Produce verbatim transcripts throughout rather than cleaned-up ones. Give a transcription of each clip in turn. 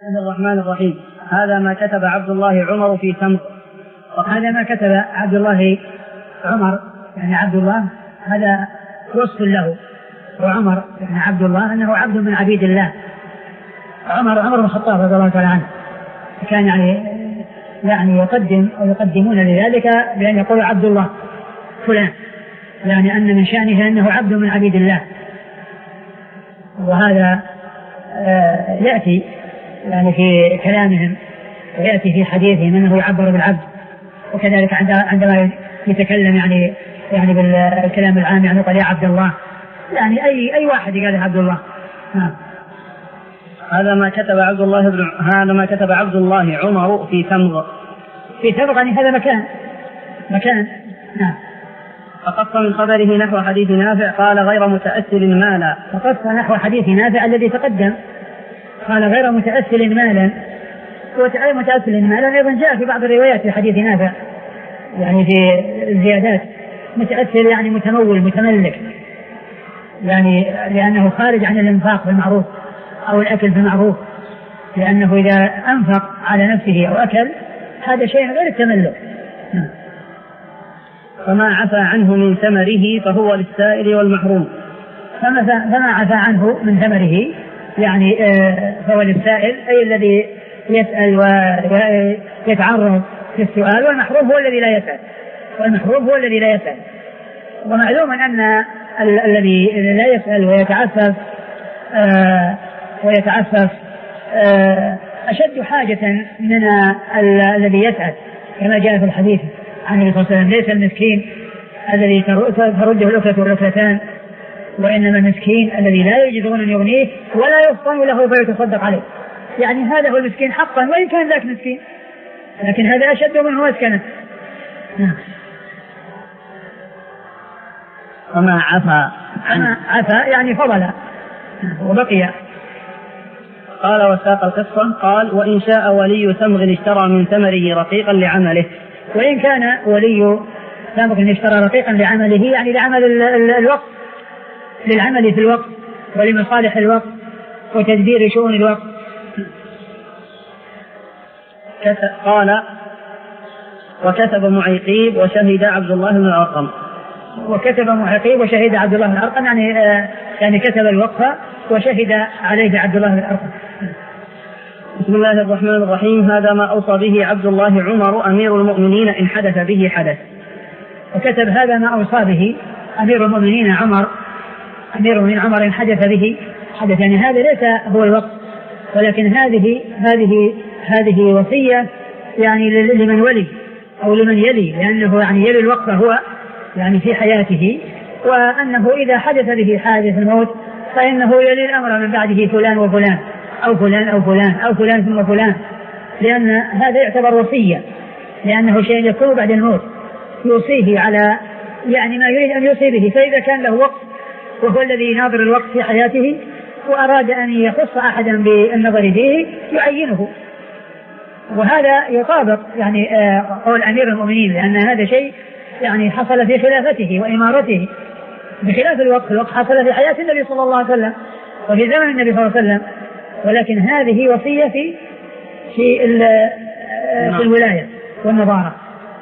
بسم الله الرحمن الرحيم. هذا ما كتب عبد الله عمر في تمر. هذا ما كتب عبد الله عمر يعني عبد الله هذا وصف له، وعمر يعني عبد الله أنه عبد من عبيد الله. عمر عمر بن الخطاب رضي الله تعالى عنه كان يعني يعني يقدم أو يقدمون لذلك بأن يقول عبد الله فلان، يعني أن من شأنه أنه عبد من عبيد الله. وهذا آه يأتي يعني في كلامهم ويأتي في حديثهم أنه يعبر بالعبد، وكذلك عندما يتكلم يعني يعني بالكلام العام يعني قال يا عبد الله، يعني أي أي واحد قال عبد الله. نعم. هذا ما كتب عبد الله بن هذا ما كتب عبد الله عمر في تمر. في تمر يعني هذا مكان مكان نعم. فقص من خبره نحو حديث نافع قال غير متأثل مالا. فقص نحو حديث نافع الذي تقدم قال غير متأثل مالا. وغير متأثل مالا أيضا جاء في بعض الروايات في حديث نافع يعني في الزيادات متأثل يعني متمول متملك، يعني لأنه خارج عن الإنفاق بالمعروف أو الأكل بالمعروف، لأنه إذا أنفق على نفسه أو أكل هذا شيء غير التملك. فما عفى عنه من ثمره فهو للسائل والمحروم. فما عفى عنه من ثمره يعني فهو للسائل أي الذي يسأل ويتعرض في السؤال، والمحروم هو الذي لا يسأل والمحروم هو الذي لا يسأل. ومعلوم أن الذي لا يسأل ويتعفف آه ويتعفف آه أشد حاجة من الذي يسأل، كما جاء في الحديث عن النبي صلى الله عليه وسلم ليس المسكين الذي ترده الأكلة والأكلتان، وإنما المسكين الذي لا يجد غنى يغنيه ولا يفطن له فيتصدق عليه. يعني هذا هو المسكين حقا وإن كان ذاك مسكين، لكن هذا أشد منه مسكنة. وما عفا عنه عفا يعني فضل وبقي. قال وساق القصة قال وإن شاء ولي تمغ اشترى من ثمره رقيقا لعمله. وإن كان ولي تمغ اشترى رقيقا لعمله يعني لعمل الوقت، للعمل في الوقت ولمصالح الوقت وتدبير شؤون الوقت. قال وكتب معيقيب وشهد عبد الله بن الأرقم. وكتب معيقيب وشهد عبد الله بن الأرقم يعني آه يعني كتب الوقف وشهد عليه عبد الله بن الأرقم. بسم الله الرحمن الرحيم. هذا ما أوصى به عبد الله عمر أمير المؤمنين إن حدث به حدث. وكتب هذا ما أوصى به أمير المؤمنين عمر أمير المؤمنين عمر إن حدث به حدث، يعني هذا ليس هو الوقت، ولكن هذه هذه هذه وصية يعني لمن ولي أو لمن يلي، لأنه يعني يلي الوقت هو يعني في حياته، وأنه إذا حدث به حادث الموت فإنه يلي الأمر من بعده فلان وفلان أو فلان أو فلان أو فلان ثم فلان، لأن هذا يعتبر وصية، لأنه شيء يكون بعد الموت يوصيه على يعني ما يريد أن يوصي به. فإذا كان له وقت وهو الذي يناظر الوقت في حياته وأراد أن يخص أحدا بالنظر فيه يعينه، وهذا يطابق يعني قول أمير المؤمنين، لأن هذا شيء يعني حصل في خلافته وإمارته بخلاف الوقت. الوقت حصل في حياة النبي صلى الله عليه وسلم وفي زمن النبي صلى الله عليه وسلم، ولكن هذه وصية في في, في الولاية والنظارة.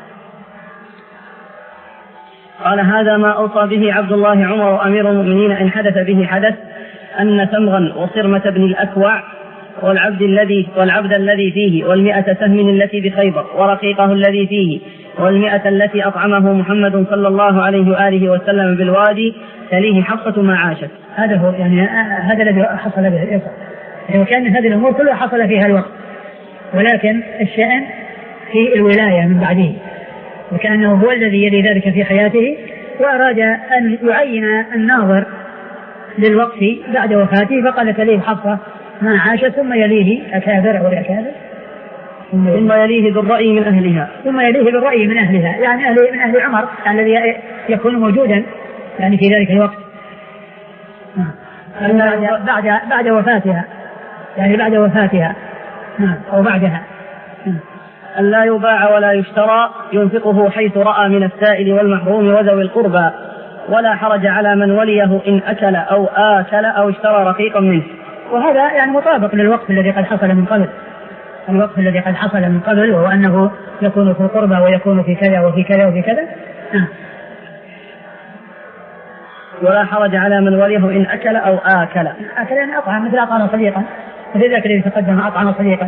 قال هذا ما أوصى به عبد الله عمر أمير المؤمنين إن حدث به حدث أن تمغا وصرمة بن الأكوع والعبد الذي والعبد الذي فيه والمئة سهم التي بخيبر ورقيقه الذي فيه والمئة التي أطعمه محمد صلى الله عليه وآله وسلم بالوادي تليه حفصة ما عاشت. هذا هو يعني هذا الذي حصل به الإصابة، يعني وكان هذه الأمور كلها حصل فيها الوقت، ولكن الشأن في الولاية من بعده، وكأنه هو الذي يلي ذلك في حياته وأراد أن يعين الناظر للوقت بعد وفاته فقال تليه حفصة ما عاشت ثم يليه أكابر أو الأكابر ثم يليه بالرأي من أهلها ثم يليه بالرأي من أهلها يعني أهل من أهل عمر الذي يكون موجودا يعني في ذلك الوقت بعد بعد وفاتها يعني بعد وفاتها أو بعدها. أن لا يباع ولا يشترى ينفقه حيث رأى من السائل والمحروم وذوي القربى، ولا حرج على من وليه إن أكل أو آكل أو اشترى رقيقا منه وهذا يعني مطابق للوقف الذي قد حصل من قبل، الوقف الذي قد حصل من قبل، وهو أنه يكون في القربى ويكون في كذا وفي كذا وفي كذا. آه. ولا حرج على من وليه إن أكل أو آكل. أكل يعني أطعم، مثل أطعم صديقا، مثل ذاك الذي تقدم أطعم صديقا.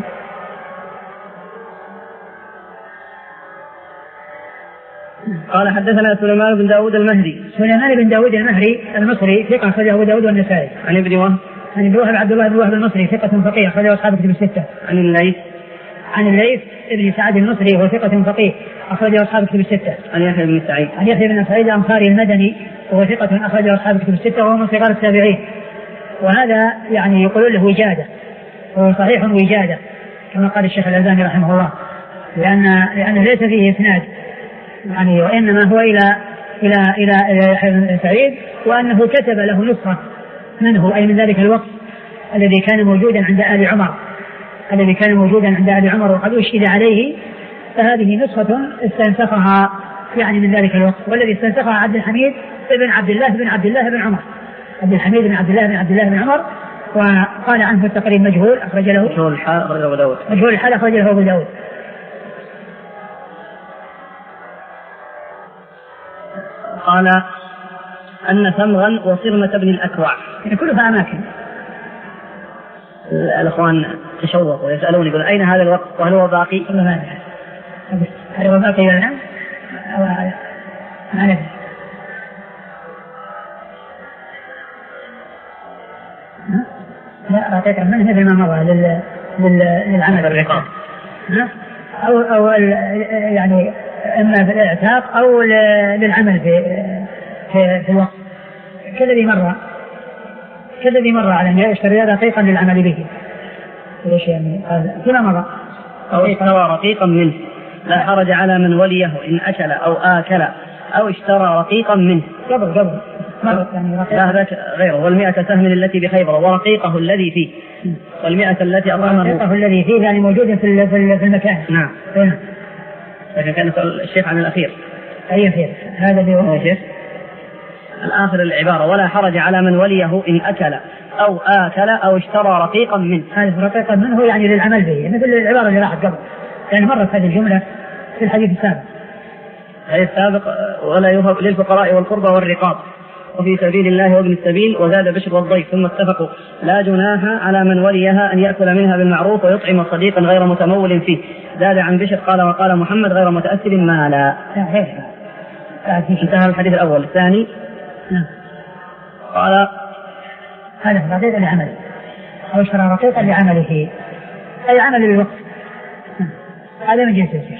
قال حدثنا سليمان بن داود المهدي. سليمان بن داود المهري المصري ثقة أخرجه أبو داود والنسائي. عن ابن وهب. عن ابن وهب عبد الله بن وهب المصري ثقة فقيه أخرجه أصحاب الكتب الستة. عن الليث. عن الليث ابن سعد المصري وهو ثقة فقيه أخرجه أصحاب الكتب الستة. عن يحيى بن سعيد. عن يحيى بن سعيد الأنصاري المدني وهو ثقة أخرجه أصحاب الكتب الستة وهو من صغار التابعين. وهذا يعني يقولون له وجادة، وهو صحيح وجادة كما قال الشيخ الألباني رحمه الله، لأن لأنه ليس فيه إسناد يعني، وإنما هو إلى إلى إلى يحيى بن سعيد، وأنه كتب له نسخة منه أي من ذلك الوقت الذي كان موجودا عند آل عمر الذي كان موجودا عند آل عمر وقد أشهد عليه، فهذه نسخة استنسخها يعني من ذلك الوقت، والذي استنسخها عبد الحميد بن عبد الله بن عبد الله بن عمر عبد الحميد بن عبد الله بن عبد الله بن عمر، وقال عنه التقريب مجهول أخرج له مجهول الحال أخرج أبو داود مجهول الحال أخرج له أبو داود. قال أن ثمغا وصرمة بن الأكوع، يعني كلها أماكن. الأخوان تشوقوا ويسألون يقول أين هذا الوقت وهل هو باقي؟ هل هو باقي ولا لا؟ ما ندري. لا أعطيك منه مثل ما مضى لل... لل... للعمل بالرقاب، أو أو يعني إما في الاعتاق أو للعمل في في, في الوقت كالذي مر كالذي مر على أن يشتري رقيقا للعمل به. ليش يعني قال فيما مضى أو اشترى رقيقا منه لا حرج على من وليه إن أكل أو آكل أو اشترى رقيقا منه. قبل قبل يعني لا هذاك غيره. والمئة سهم التي بخيبر ورقيقه الذي فيه، والمئة التي أظهره رقيقه الذي فيه يعني موجود في في المكان. نعم. لكن كان يسأل الشيخ عن الأخير. أي أخير؟ هذا اللي الشيخ الآخر العبارة ولا حرج على من وليه إن أكل أو آكل أو اشترى رقيقا منه. هذا رقيقا منه يعني للعمل به، مثل العبارة اللي راحت قبل، يعني مرت هذه الجملة في الحديث السابق. الحديث السابق ولا يهب للفقراء والقربى والرقاب وفي سبيل الله وابن السبيل وزاد بشر والضيف، ثم اتفقوا لا جناح على من وليها أن يأكل منها بالمعروف ويطعم صديقا غير متمول فيه. زاد عن بشر قال وقال محمد غير متأثر مالا. انتهى الحديث الأول. الثاني قال هذا رقيقا لعمله أو اشترى رقيقا لعمله أي عمل للوقت، هذا من جنس الشيء.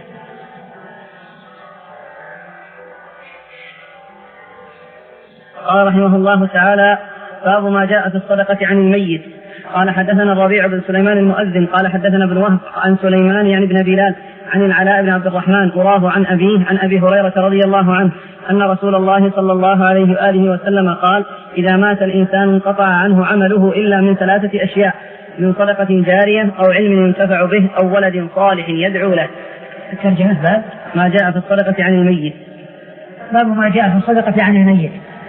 قال رحمه الله تعالى باب ما جاء في الصدقة عن الميت. قال حدثنا الربيع بن سليمان المؤذن قال حدثنا ابن وهب عن سليمان يعني بن بلال عن العلاء بن عبد الرحمن وراه عن أبيه عن أبي هريرة رضي الله عنه أن رسول الله صلى الله عليه وآله وسلم قال إذا مات الإنسان انقطع عنه عمله إلا من ثلاثة أشياء: من صدقة جارية أو علم ينتفع به أو ولد صالح يدعو له. الترجمة باب ما جاء في الصدقة عن الميت. باب ما جاء في الصدقة عن الميت.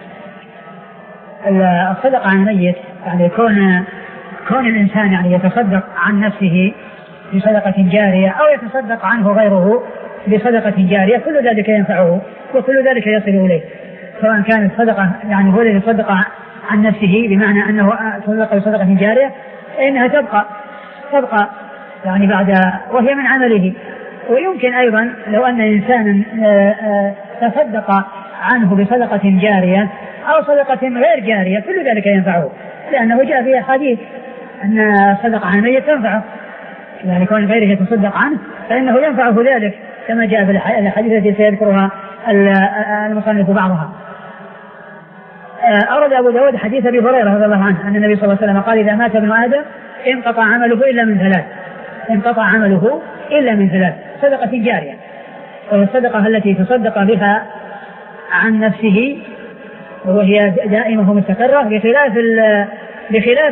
الصدقة عن الميت يعني كون كون الإنسان يعني يتصدق عن نفسه بصدقة جارية أو يتصدق عنه غيره بصدقة جارية، كل ذلك ينفعه وكل ذلك يصل إليه، سواء كانت صدقة يعني هو الذي يصدق عن نفسه بمعنى أنه تصدق بصدقة جارية فإنها تبقى تبقى يعني بعد وهي من عمله. ويمكن أيضا لو أن إنسانا تصدق عنه بصدقة جارية أو صدقة غير جارية كل ذلك ينفعه، لأنه جاء في حديث أن صدقة عن الميت تنفعه، يعني كون غيره يتصدق عنه فإنه ينفعه ذلك كما جاء في الحديث التي سيذكرها المصنف بعضها. أورد أبو داود حديث أبي هريرة رضي الله عنه أن النبي صلى الله عليه وسلم قال إذا مات ابن آدم انقطع عمله إلا من ثلاث انقطع عمله إلا من ثلاث: صدقة جارية، وهي الصدقة التي تصدق بها عن نفسه وهي دائمة ومستقرة، بخلاف بخلاف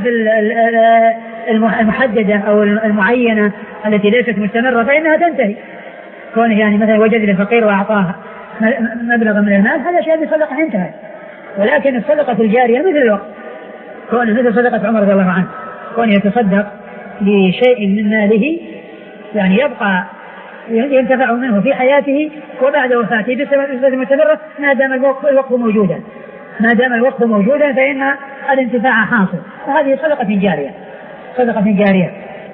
المحددة أو المعينة التي ليست مستمرة فإنها تنتهي. كونه يعني مثلا وجد للفقير وأعطاه مبلغا من المال هذا شيء بصدقة انتهى. ولكن الصدقة الجارية مثل الوقت كونه مثل صدقة عمر رضي الله عنه، كونه يتصدق بشيء من ماله يعني يبقى ينتفع منه في حياته وبعد وفاته بصفة مستمرة ما دام الوقف موجودا، ما دام الوقف موجودا فإن الانتفاع حاصل، فهذه صدقة جارية، صدقة جارية.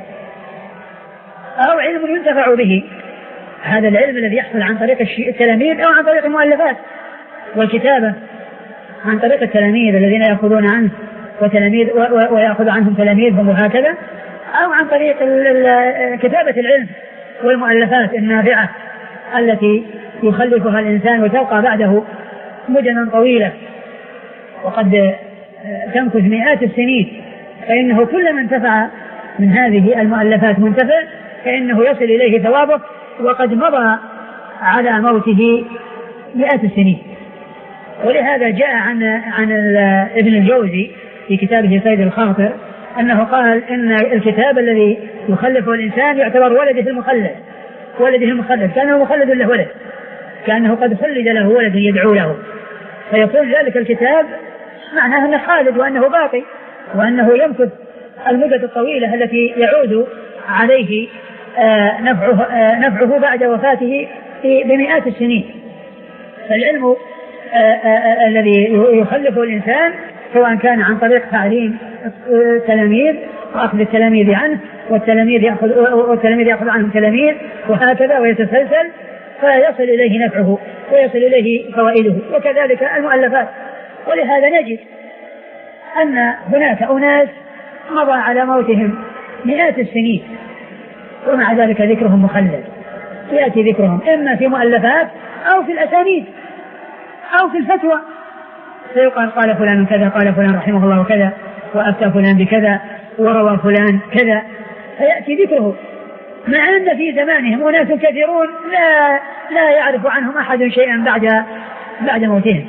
أو علم ينتفع به، هذا العلم الذي يحصل عن طريق التلاميذ أو عن طريق المؤلفات والكتابة، عن طريق التلاميذ الذين يأخذون عنه وتلاميذ ويأخذ عنهم تلاميذهم وهكذا، أو عن طريق كتابة العلم والمؤلفات النافعة التي يخلفها الإنسان وتبقى بعده مدنا طويلة وقد تمكث مئات السنين، فإنه كل من انتفع من هذه المؤلفات منتفع، فإنه يصل إليه ثوابه وقد مضى على موته مئات السنين. ولهذا جاء عن عن ابن الجوزي في كتابه صيد الخاطر أنه قال إن الكتاب الذي يخلفه الإنسان يعتبر ولده المخلد، ولده المخلد كأنه مخلد له ولد، كأنه قد خلد له ولد يدعو له، فيكون ذلك الكتاب معناه أنه خالد وأنه باقي وأنه يمكث المدة الطويلة التي يعود عليه آه نفعه, آه نفعه بعد وفاته بمئات السنين. فالعلم آه آه الذي يخلفه الإنسان سواء كان عن طريق تعليم التلاميذ وأخذ التلاميذ عنه والتلاميذ يأخذ, والتلاميذ يأخذ عنهم تلاميذ وهكذا ويتسلسل فيصل إليه نفعه ويصل إليه فوائده، وكذلك المؤلفات. ولهذا نجد أن هناك أناس مضى على موتهم مئات السنين ومع ذلك ذكرهم مخلد، يأتي ذكرهم إما في مؤلفات أو في الأسانيد أو في الفتوى، فيقال قال فلان كذا، قال فلان رحمه الله كذا، وأفتى فلان بكذا، وروى فلان كذا، فيأتي ذكره، مع أن في زمانهم أناس كثيرون لا لا يعرف عنهم أحد شيئا بعد بعد موتهم،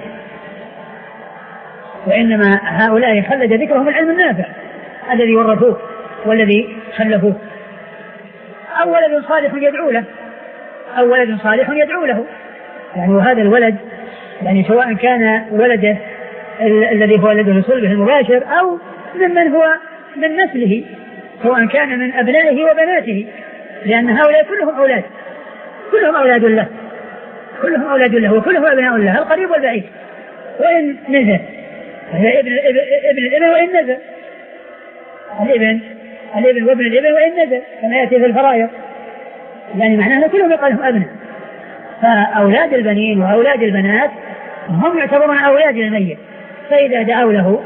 وإنما هؤلاء خلد ذكرهم العلم النافع الذي ورثوه والذي خلفوه. أو ولد صالح يدعو له، أو ولد صالح يدعو له، يعني وهذا الولد يعني سواء كان ولده الذي هو ولده صلبه المباشر أو ممن هو من نسله، سواء كان من أبنائه وبناته، لأن هؤلاء كلهم أولاد، كلهم أولاد له، كلهم أولاد له وكلهم أبناء له القريب والبعيد، وإن نزل هذا ابن ابن الابن وإن نزل، الابن الابن وابن الابن وإن نزل كما يأتي في الفرائض، يعني معناه كلهم يقال لهم أبناء. فأولاد البنين وأولاد البنات هم يعتبرون أولاد الميت، فإذا دعوا له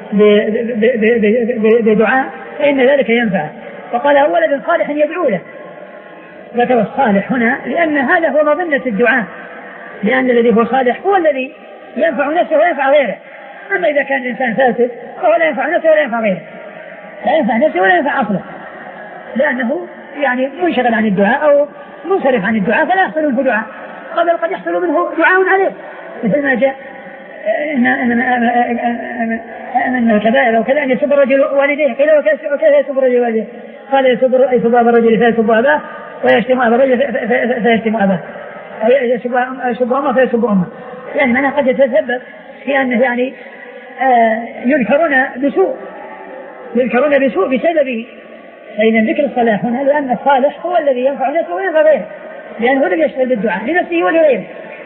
بدعاء فإن ذلك ينفع. فقال ولد صالح يدعو له، ذكر الصالح هنا لأن هذا هو مظنة الدعاء، لأن الذي هو صالح هو الذي ينفع نفسه وينفع غيره، أما إذا كان الإنسان فاسد فهو لا ينفع نفسه ولا ينفع غيره، لا ينفع نفسه ولا ينفع أصله، لأنه يعني منشغل عن الدعاء أو منصرف عن الدعاء فلا يحصل منه دعاء، قبل قد يحصل منه دعاء عليه، مثل ما جاء إن أن الكبائر وكذا أن يسب الرجل والديه، قيل وكيف يسب الرجل والديه؟ قال يسب أبا الرجل فيسب أباه ويشتم أبا الرجل فيشتم أباه، أو يسب أمه فيسب أمه، يعني معناه قد يتسبب في أنه يعني يذكرون بسوء، يذكرون بسوء بسببه. فإن الذكر الصلاح هنا لأن الصالح هو الذي ينفع نفسه وينفع غيره، لأنه هو الذي يشتغل بالدعاء لنفسه ولغيره.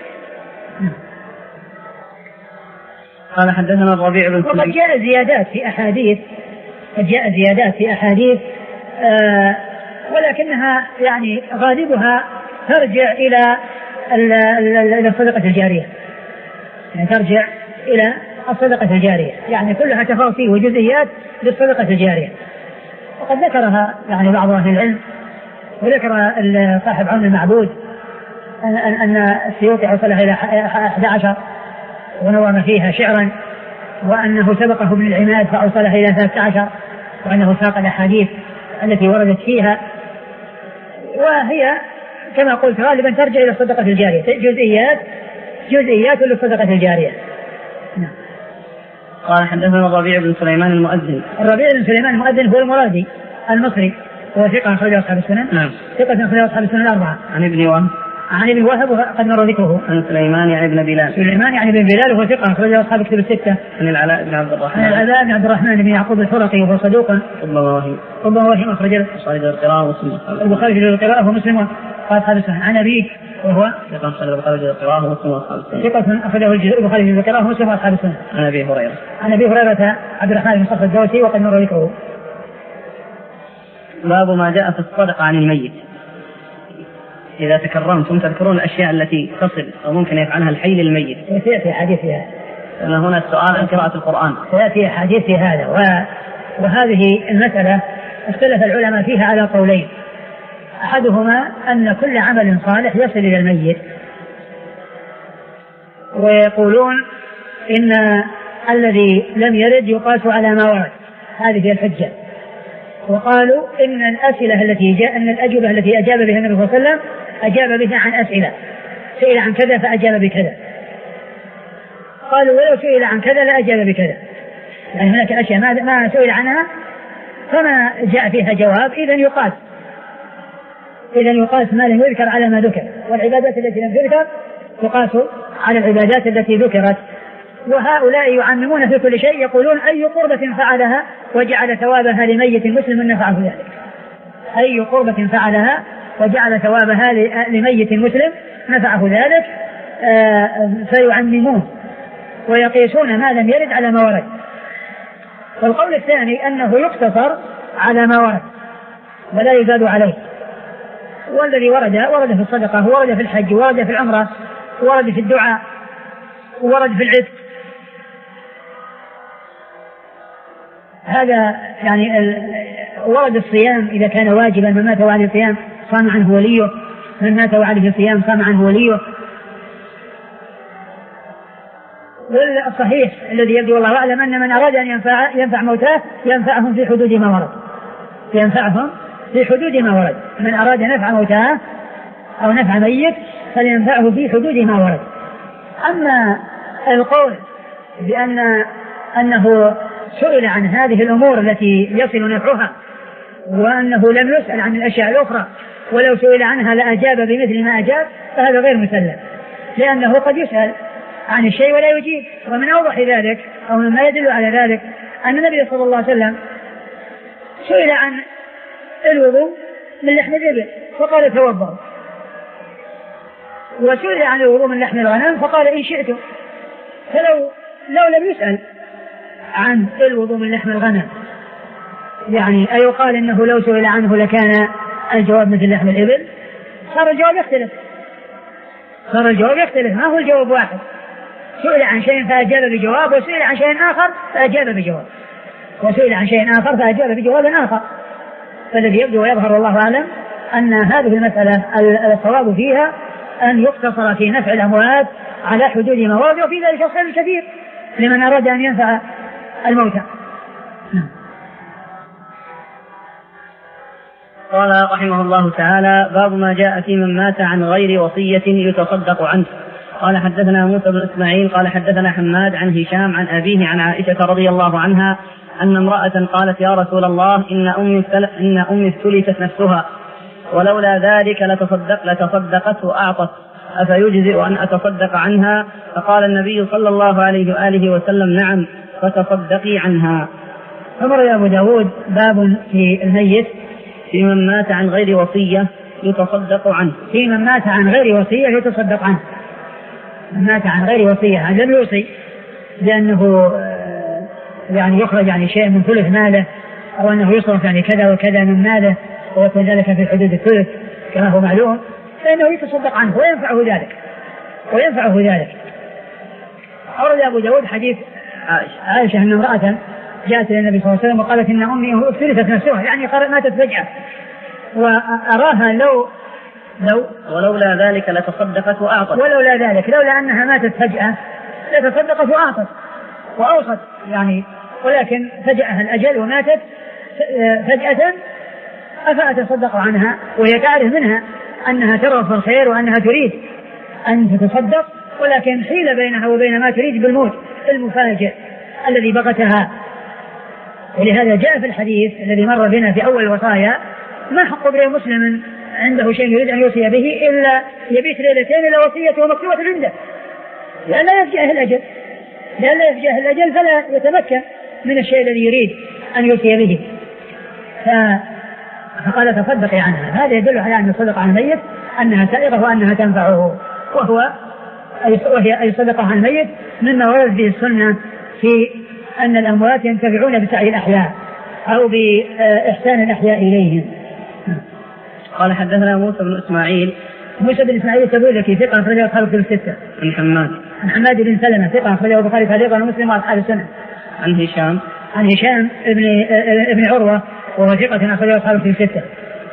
قال حدثنا الربيع بن سليمان. وقد جاء زيادات في أحاديث، قد جاء زيادات في أحاديث آه ولكنها يعني غالبها ترجع إلى إلى الصدقة الجارية، يعني ترجع إلى الصدقة الجارية، يعني كلها تفاصيل وجزئيات للصدقة الجارية. وقد ذكرها يعني بعض أهل العلم، وذكر صاحب عون المعبود أن أن السيوطي وصلها إلى أحد عشر ونظم فيها شعرا، وأنه سبقه ابن العماد فأوصلها إلى ثلاثة عشر، وأنه ساق الأحاديث التي وردت فيها، وهي كما قلت غالبا ترجع إلى الصدقة الجارية، جزئيات جزئيات للصدقة الجارية. نعم. قال حدثنا الربيع بن سليمان المؤذن. الربيع بن سليمان المؤذن هو المرادي المصري، هو ثقة أخرج أصحاب السنن. نعم. ثقة أخرج أصحاب السنن الأربعة. عن ابن وهب. عن ابن وهب وقد مر ذكره. عن سليمان يعني ابن بلال. سليمان يعني ابن بلال وهو ثقة أخرجه أصحاب كتب الستة. عن العلاء بن عبد الرحمن. عن العلاء بن عبد الرحمن بن يعقوب الفرقي وهو صدوق. ربما وهم. ربما وهم أخرجه البخاري في القراءة ومسلم. البخاري في القراءة ومسلم وأصحاب السنة. عن أبيه وهو ثقة أخرجه البخاري في القراءة ومسلم وأصحاب السنة. ثقة أخرجه البخاري في القراءة ومسلم وأصحاب السنة. عن أبي هريرة. عن أبي هريرة عبد الرحمن بن صخر الدوسي وقد مر ذكره. باب ما جاء في الصدقة عن الميت. إذا تكرمتم تذكرون الأشياء التي تصل أو ممكن يفعلها الحي للميت. سيأتي حديث فيها. أنا هنا السؤال عن قراءة القرآن. سيأتي حديث في هذا و... وهذه المسألة اختلف العلماء فيها على قولين. أحدهما أن كل عمل صالح يصل إلى الميت، ويقولون إن الذي لم يرد يقاس على ما ورد، هذه هي الحجة. وقالوا إن الأسئلة التي جاء أن الأجوبة التي أجاب بها النبي صلى الله عليه وسلم أجاب بها عن أسئلة، سئل عن كذا فأجاب بكذا. قالوا ولو سئل عن كذا لا أجاب بكذا، يعني هناك أشياء ما, ما سئل عنها فما جاء فيها جواب، إذن يقاس إذن يقاس ما لم يذكر على ما ذكر، والعبادات التي لم تذكر تقاس على العبادات التي ذكرت. وهؤلاء يعممون في كل شيء، يقولون أي قربة فعلها وجعل ثوابها لميت مسلم نفعه ذلك، أي قربة فعلها وجعل ثوابها لميت مسلم نفعه ذلك. آه فيعممون ويقيسون ما لم يرد على ما ورد. والقول الثاني أنه يقتصر على ما ورد ولا يزاد عليه، والذي ورد ورد في الصدقة ورد في الحج ورد في العمرة ورد في الدعاء ورد في العتق. هذا يعني ورد الصيام إذا كان واجبا، من مات وعليه الصيام صام عنه وليه، من مات وعليه الصيام صام عنه وليه. والصحيح الذي يبدو والله أعلم أن من أراد أن ينفع, ينفع موتاه ينفعهم في حدود ما ورد، ينفعهم في حدود ما ورد. من أراد نفع موتاه أو نفع ميت فلينفعه في حدود ما ورد. أما القول بأن أنه سئل عن هذه الأمور التي يصل نفعها وأنه لم يسأل عن الأشياء الأخرى ولو سئل عنها لأجاب بمثل ما أجاب، فهذا غير مسلم، لأنه قد يسأل عن الشيء ولا يجيب. ومن أوضح ذلك أو مما يدل على ذلك أن النبي صلى الله عليه وسلم سئل عن الوضوء من لحم الإبل فقال توضأ، وسئل عن الوضوء من لحم الغنم فقال إن شئتم. فلو لو لم يسأل عن الوضوء من لحم الغنم يعني أيقال إنه لو سئل عنه لكان الجواب مثل لحم الإبل، صار الجواب يختلف صار الجواب يختلف ما هو الجواب واحد. سئل عن شيء فأجاب بجواب، وسئل عن شيء آخر فأجاب بجواب، وسئل عن شيء آخر فأجاب بجواب آخر. فالذي يبدو ويظهر والله أعلم أن هذه المسألة الصواب فيها أن يقتصر في نفع الأموات على حدود ما ورد، وفي ذلك الخير الكثير لمن أراد أن ينفع الموتى. قال رحمه الله تعالى: باب ما جاء في من مات عن غير وصية يتصدق عنه. قال حدثنا موسى بن إسماعيل قال حدثنا حماد عن هشام عن أبيه عن عائشة رضي الله عنها أن امرأة قالت: يا رسول الله إن أمي إن أمي افتلتت نفسها ولولا ذلك لتصدق لتصدقت وأعطت، أفيجزئ أن أتصدق عنها؟ فقال النبي صلى الله عليه وآله وسلم: نعم، فتصدقي عنها. أمر أبو داود باب في الميت في من مات عن غير وصية يتصدق عنه. في من مات عن غير وصية يتصدق عنه. من مات عن غير وصية لم يوصي لأنه يعني يخرج يعني شيء من ثلث ماله، أو أنه يصرف يعني كذا وكذا من ماله ويكون ذلك في حدود الثلث كما هو معلوم، فإنه يتصدق عنه وينفعه ذلك وينفعه ذلك. أورد أبو داود حديث عائشة أن امرأة جاءت إلى النبي صلى الله عليه وسلم وقالت: إن أمي افتلتت نفسها، يعني ماتت فجأة، وأراها لو لو ولولا ذلك لتصدقت وأعطت ولولا ذلك لولا أنها ماتت فجأة لتصدقت وأعطت وأوصت يعني، ولكن فجأها الأجل وماتت فجأة، أفأتصدق عنها؟ وهي تعرف منها أنها ترغب في الخير وأنها تريد أن تتصدق، ولكن حيل بينها وبين ما تريد بالموت المفاجئ الذي بغتها. ولهذا جاء في الحديث الذي مر بنا في أول الوصايا: ما حق امرئ مسلم عنده شيء يريد أن يوصي به إلا يبيت ليلتين إلا وصيته مكتوبة عنده، لأن لا يفجأه الأجل لأن لا يفجأه الأجل فلا يتمكن من الشيء الذي يريد أن يوصي به. فقال تصدقي عنها. هذا يدل على أن الصدقة عن الميت أنها سائغة وأنها تنفعه، وهو وهي أي صدقة عن الميت مما ورد به السنة في أن الأموات ينتفعون بسعي الأحياء أو بإحسان الأحياء إليهم. قال حدثنا موسى بن إسماعيل موسى بن إسماعيل التبوذكي ثقة أخرجه أصحاب الكتب الستة. عن حماد عن حماد بن سلمة ثقة أخرجه البخاري تعليقا ومسلم وأصحاب السنة. عن هشام عن هشام ابن ابن عروة وهو ثقة أخرجه أصحاب الكتب الستة.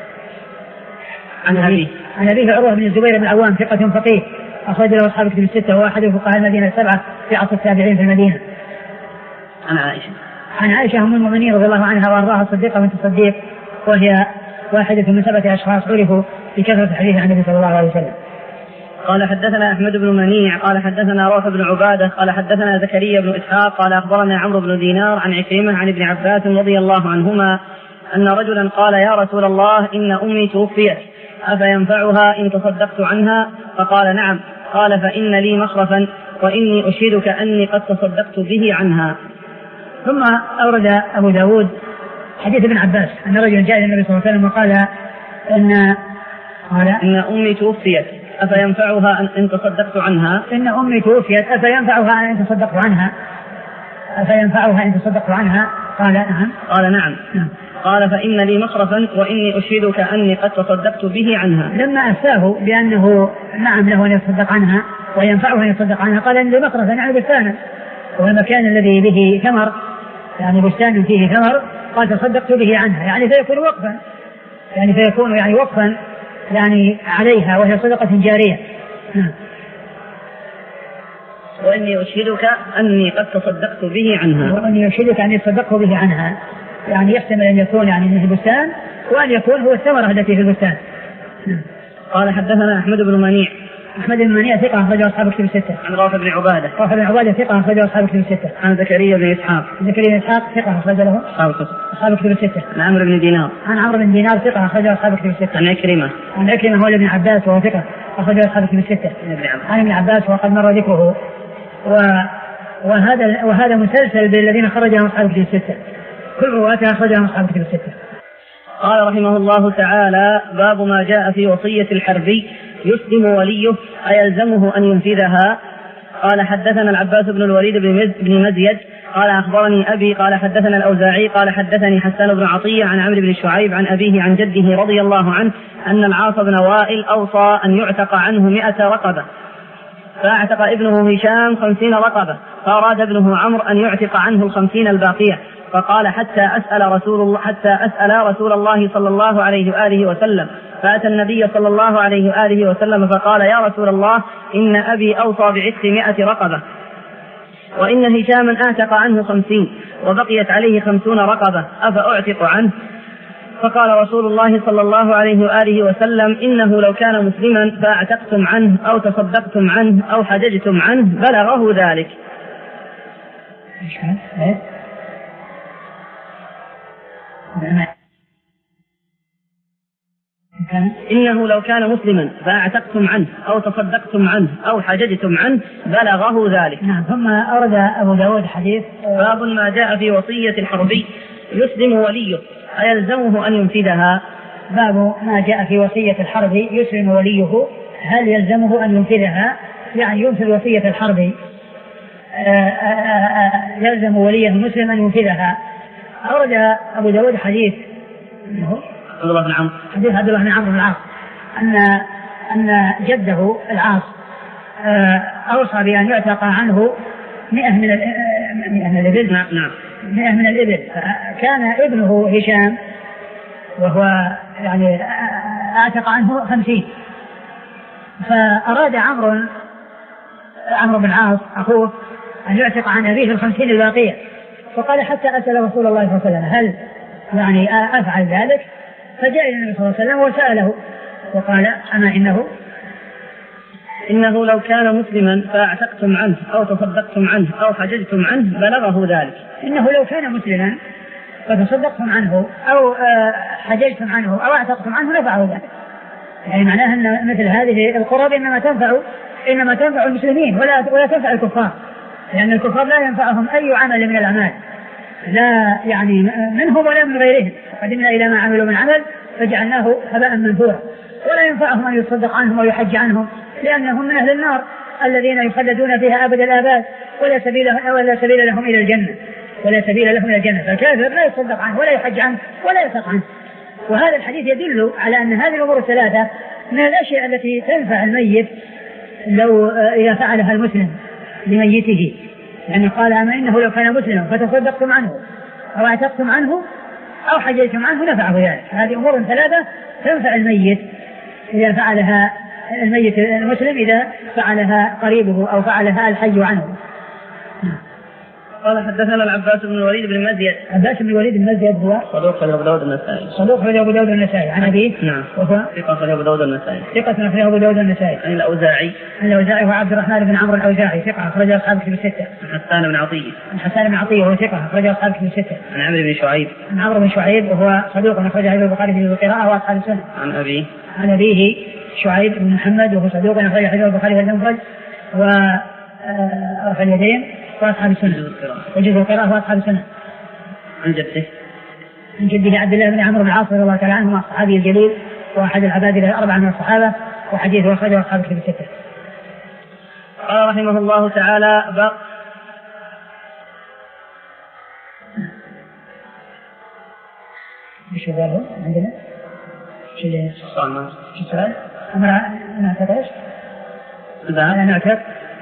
عن أبيه عن أبيه عروة بن الزبير بن العوام ثقة فقيه أخرجه أصحاب الكتب الستة وهو أحد فقهاء المدينة السبعة في عصر التابعين في المدينة. عن عائشة عن عائشة أم المؤمنين رضي الله عنها وأرضاها الصديقة بنت الصديق، وهي واحدة من سبعة أشخاص عرفوا بكثرة الحديث عن النبي صلى الله عليه وسلم. قال حدثنا أحمد بن منيع قال حدثنا روح بن عبادة قال حدثنا زكريا بن إسحاق قال أخبرنا عمرو بن دينار عن عكرمة عن ابن عباس رضي الله عنهما أن رجلا قال يا رسول الله إن أمي توفيت أفينفعها إن تصدقت عنها؟ فقال نعم. قال فإن لي مخرفا وإني أشهدك أني قد تصدقت به عنها. ثم أورد أبو داود حديث ابن عباس أن رجلا جاء إلى النبي صلى الله عليه وسلم وقال إن قال إن أمي توفيت أفينفعها إن تصدقت عنها؟ إن أمي توفيت أفينفعها إن تصدقت عنها أفينفعها إن تصدقت عنها؟ قال نعم. قال نعم. نعم. قال فإن لي مخرفا وإني أشهدك أني قد تصدقت به عنها. لما أفتاه بأنه نعم له أن يتصدق عنها وينفعه أن يتصدق عنها قال إن لي مخرفا يعني بستانا، والمكان الذي به ثمر يعني بستان فيه ثمر قال تصدقت به عنها يعني فيكون وقفا يعني فيكون يعني وقفا يعني عليها وهي صدقة جارية. وإني أشهدك أني قد تصدقت به عنها. وإني أشهدك أني تصدقت به عنها يعني يحتمل أن يكون يعني من البستان وأن يكون هو الثمرة التي في البستان. قال حدثنا أحمد بن منيع أحمد بن منيع ثقة أخرجه أصحاب الكتب الستة. عن رافع بن عبادة رافع بن عبادة ثقة أخرجه أصحاب الكتب الستة. عن زكريا بن إسحاق زكريا بن إسحاق ثقة أخرج له أصحاب الكتب الستة. عن عمرو بن دينار عن عمرو بن دينار ثقة أخرجه أصحاب الكتب الستة. عن عكرمة عن عكرمة هو ابن عباس وهو ثقة أخرجه أصحاب الكتب الستة. عن ابن عباس وقد مر ذكره و... وهذا وهذا مسلسل بالذين خرجهم أصحاب الكتب الستة، كل رواته أخرجهم أصحاب الكتب الستة. قال رحمه الله تعالى باب ما جاء في وصية الحربي يسلم وليه أيلزمه أن ينفذها. قال حدثنا العباس بن الوليد بن مزيد قال أخبرني أبي قال حدثنا الأوزاعي قال حدثني حسان بن عطية عن عمرو بن شعيب عن أبيه عن جده رضي الله عنه أن العاص بن وائل أوصى أن يعتق عنه مئة رقبة فاعتق ابنه هشام خمسين رقبة فأراد ابنه عمرو أن يعتق عنه الخمسين الباقية فقال حتى أسأل رسول الله حتى أسأل رسول الله صلى الله عليه وآله وسلم فأتى النبي صلى الله عليه وآله وسلم فقال يا رسول الله إن أبي أوصى بعتق مئة رقبة وإن هشاما أعتق عنه خمسين وبقيت عليه خمسون رقبة أفأعتق عنه؟ فقال رسول الله صلى الله عليه وآله وسلم إنه لو كان مسلما فأعتقتم عنه أو تصدقتم عنه أو حججتم عنه بلغه ذلك. إنه لو كان مسلما فأعتقتم عنه أو تصدقتم عنه أو حججتم عنه بلغه ذلك. نعم. ثم أورد أبو داود حديث باب ما جاء في وصية الحربي يسلم وليه أيلزمه أن ينفذها. باب ما جاء في وصية الحرب يسلم وليه هل يلزمه أن ينفذها يعني ينفذ وصية الحرب يلزم وليه المسلم أن ينفذها. أورد أبو داود حديث عبد الله بن عمرو حديث عبد الله بن عمرو بن العاص أن أن جده العاص أوصى بأن يعتق عنه مئة من مئة من الإبل. نعم نعم مئة من الإبل. كان ابنه هشام وهو يعني أعتق عنه خمسين فأراد عمرو عمرو بن العاص أخوه أن يعتق عن أبيه الخمسين الباقية فقال حتى أسأل رسول الله صلى الله عليه وسلم هل يعني أفعل ذلك؟ فجاء إلى النبي صلى الله عليه وسلم وسأله وقال أما إنه إنه لو كان مسلما فأعتقتم عنه أو تصدقتم عنه أو حججتم عنه بلغه ذلك. إنه لو كان مسلما فتصدقتم عنه أو حججتم عنه أو أعتقتم عنه نفعه ذلك يعني معناها أن مثل هذه القرب إنما تنفع إنما تنفع المسلمين ولا ولا تنفع الكفار، لأن الكفار لا ينفعهم أي عمل من الأعمال، لا يعني منهم ولا من غيرهم. قدمنا إلى ما عملوا من عمل فجعلناه هباء منثورا، ولا ينفعهم أن يصدق عنهم ويحج عنهم، لأنهم من أهل النار الذين يخلدون فيها أبد الآباد، ولا سبيل ولا سبيل لهم إلى الجنة ولا سبيل لهم إلى الجنة. فالكافر لا يصدق عنه ولا يحج عنه ولا يثق عنه. وهذا الحديث يدل على أن هذه الأمور الثلاثة من الأشياء التي تنفع الميت لو إذا فعلها المسلم لميته، لأنه قال أما إنه لو كان مسلما فتصدقتم عنه أو اعتقتم عنه أو حججتم عنه نفعه ذلك. هذه أمور ثلاثة تنفع الميت إذا فعلها الميت المسلم إذا فعلها قريبه أو فعلها الحي عنه. قال حدثنا العباس بن الوليد بن مزيد. عباس بن الوليد بن مزيد هو صدوق أبو داود النسائي. صدوق أبو داود النسائي عن أبيه. نعم. وهو ثقة أبو داود النسائي. ثقة أبو داود النسائي. عن الأوزاعي. عن الأوزاعي هو عبد الرحمن بن عمرو الأوزاعي ثقة أخرج أصحاب كتب الستة. عن حسان بن عطية. عن حسان بن عطية وهو ثقة أخرج أصحاب كتب الستة. عن عمرو بن شعيب. عن عمرو بن شعيب وهو صدوق أخرج حديث البخاري في القراءة وأصحاب السنة. عن أبيه. عن أبيه شعيب بن محمد وهو صدوق أخرج حديث البخاري في المفرد ورفع اليدين وأصحاب السنة وجزء القراءة وأصحاب السنة. عن جده. عن جده عبد الله بن عمرو بن العاص رضي الله تعالى عنه الصحابي الجليل وأحد العباد الأربعة من الصحابة وحديثه أخرجه أصحاب الكتب الستة. قال رحمه الله تعالى باب ايش هو عندنا؟ شو اللي السؤال؟ شو السؤال؟ أمر نعتقد ايش؟ أنا نعتقد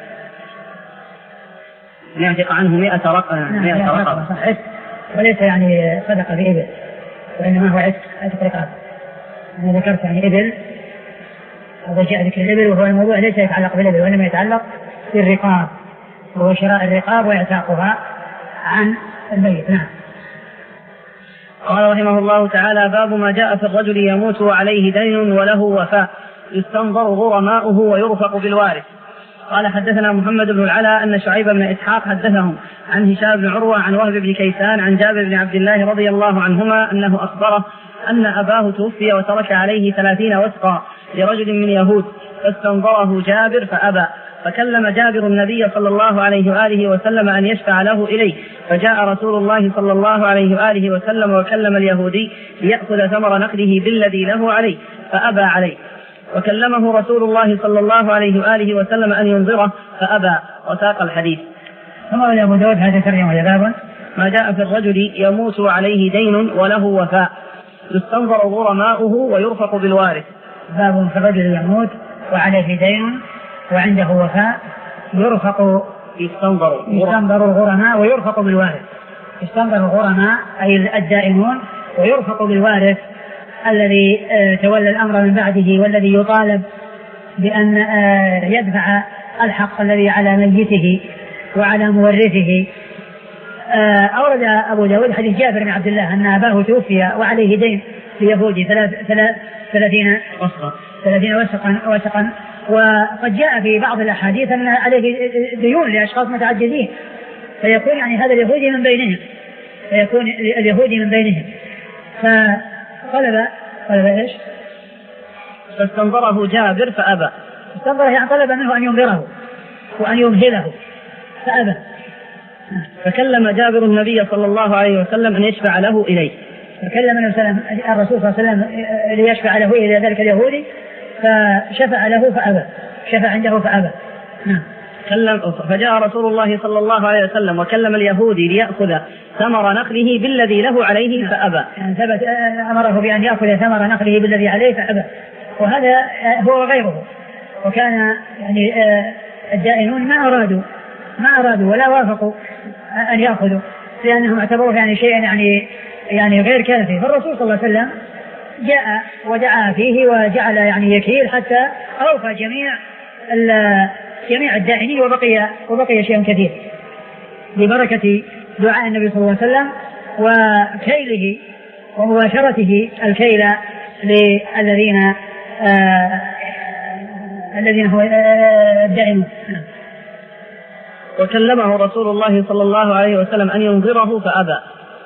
نعتق عنه مئة رقبة. مئة رقبة صحيح، وليس يعني صدقة بإبل، وإنما هو عتق عتق رقاب. أنا ذكرت يعني إبل، هذا جاء ذكر الإبل وهو الموضوع ليس يتعلق بالإبل وإنما يتعلق بالرقاب، وهو شراء الرقاب وإعتاقها عن الميت. نعم. قال رحمه الله تعالى باب ما جاء في الرجل يموت وعليه دين وله وفاء يستنظر غرماؤه ويرفق بالوارث. قال حدثنا محمد بن العلاء أن شعيب بن إسحاق حدثهم عن هشام بن عروة عن وهب بن كيسان عن جابر بن عبد الله رضي الله عنهما أنه أخبره أن أباه توفي وترك عليه ثلاثين وسقا لرجل من يهود فاستنظره جابر فأبى، فكلم جابر النبي صلى الله عليه وآله وسلم أن يشفع له إليه، فجاء رسول الله صلى الله عليه وآله وسلم وكلم اليهودي ليأخذ ثمر نقله بالذي له عليه فأبى عليه، وكلمه رسول الله صلى الله عليه وآله وسلم أن ينظره فأبى، وساق الحديث. ثم قال أبو داود هذا ترجمة باب ما جاء في الرجل يموت عليه دين وله وفاء يستنظر غرماؤه ويرفق بالوارث. باب في الرجل يموت وعليه دين وعنده وفاء يرفق يستنظر يستنظر الغرماء ويرفق بالوارث. يستنظر الغرماء أي الدائنون ويرفق بالوارث الذي تولى الأمر من بعده والذي يطالب بأن يدفع الحق الذي على ميته وعلى مورثه. أورد أبو داود حديث جابر بن عبد الله أن أباه توفي وعليه دين ليهودي ثلاثين ثلاثين وسقا وسقا وقد جاء في بعض الأحاديث أن عليه ديون لأشخاص متعددين، فيكون يعني هذا اليهودي من بينهم فيكون اليهودي من بينهم فطلب طلب ايش؟ فاستنظره جابر فأبى. استنظره يعني طلب منه أن ينظره وأن يمهله فأبى، فكلم جابر النبي صلى الله عليه وسلم أن يشفع له إليه. فكلم الرسول صلى الله عليه وسلم ليشفع له إلى ذلك اليهودي فشفع له فأبى، شفع عنده فأبى. نعم. كلم فجاء رسول الله صلى الله عليه وسلم وكلم اليهودي ليأخذ ثمر نخله بالذي له عليه فأبى. يعني ثبت أمره بأن يأخذ ثمر نخله بالذي عليه فأبى، وهذا هو غيره. وكان يعني الدائنون ما أرادوا ما أرادوا ولا وافقوا أن يأخذوا لأنهم اعتبروا يعني شيئا يعني يعني غير كافي. فالرسول صلى الله عليه وسلم جاء ودعا فيه وجعل يعني يكيل حتى أوفى جميع جميع الدائنين وبقي وبقي شيء كثير ببركة دعاء النبي صلى الله عليه وسلم وكيله ومباشرته الكيل للذين آه الذين هو آه الدائنون. وكلمه رسول الله صلى الله عليه وسلم أن ينظره فأبى.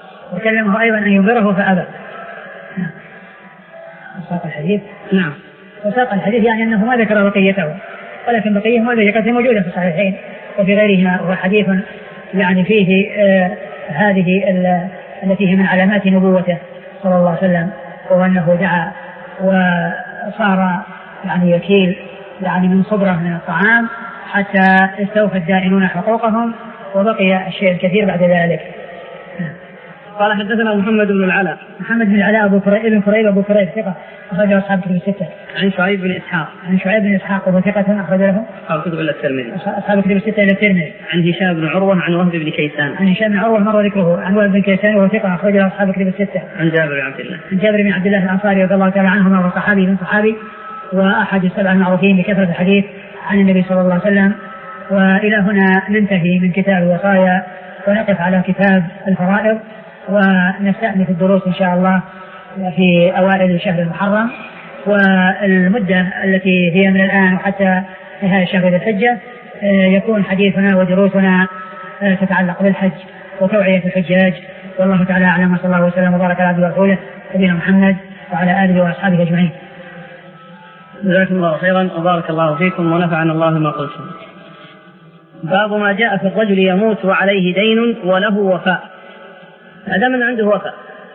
وكلمه أيضا أن ينظره فأبى. نعم. الحديث. نعم. وساق الحديث يعني أنه ما ذكر بقيته، ولكن بقية ما ذكرت موجودة في الصحيحين وفي غيرهما، وهو حديث يعني فيه آه هذه التي هي من علامات نبوته صلى الله عليه وسلم، وأنه دعا وصار يعني يكيل يعني من صبرة من الطعام حتى استوفى الدائنون حقوقهم، وبقي الشيء الكثير بعد ذلك. قال حدثنا محمد بن العلاء محمد بن العلاء أبو كريب ابن كريب أبو كريب ثقة أخرج أصحاب كتب الستة. عن شعيب بن إسحاق عن شعيب بن إسحاق وهو ثقة أخرج له أصحاب كتب إلى الترمذي أصحاب كتب الستة إلى الترمذي. عن هشام بن عروة عن وهب بن كيسان عن هشام بن عروة مر ذكره عن وهب بن كيسان وهو ثقة أخرج له أصحاب كتب الستة. عن جابر بن عبد الله عن جابر بن عبد الله الأنصاري رضي الله تعالى عنهما وهو صحابي من صحابي وأحد السبع المعروفين بكثرة الحديث عن النبي صلى الله عليه وسلم. وإلى هنا ننتهي من كتاب الوصايا ونقف على كتاب الفرائض، ونستأنف الدروس إن شاء الله في أوائل الشهر المحرم، والمدة التي هي من الآن وحتى نهاية شهر ذي الحجة يكون حديثنا ودروسنا تتعلق بالحج وتوعية الحجاج. والله تعالى أعلم، وصلى الله وسلم وبارك على عبده ورسوله نبينا محمد وعلى آله وأصحابه أجمعين. جزاكم الله خيرا وبارك الله فيكم ونفعنا الله ما قلتم. باب ما جاء في الرجل يموت وعليه دين وله وفاء. هذا من عنده وفاء،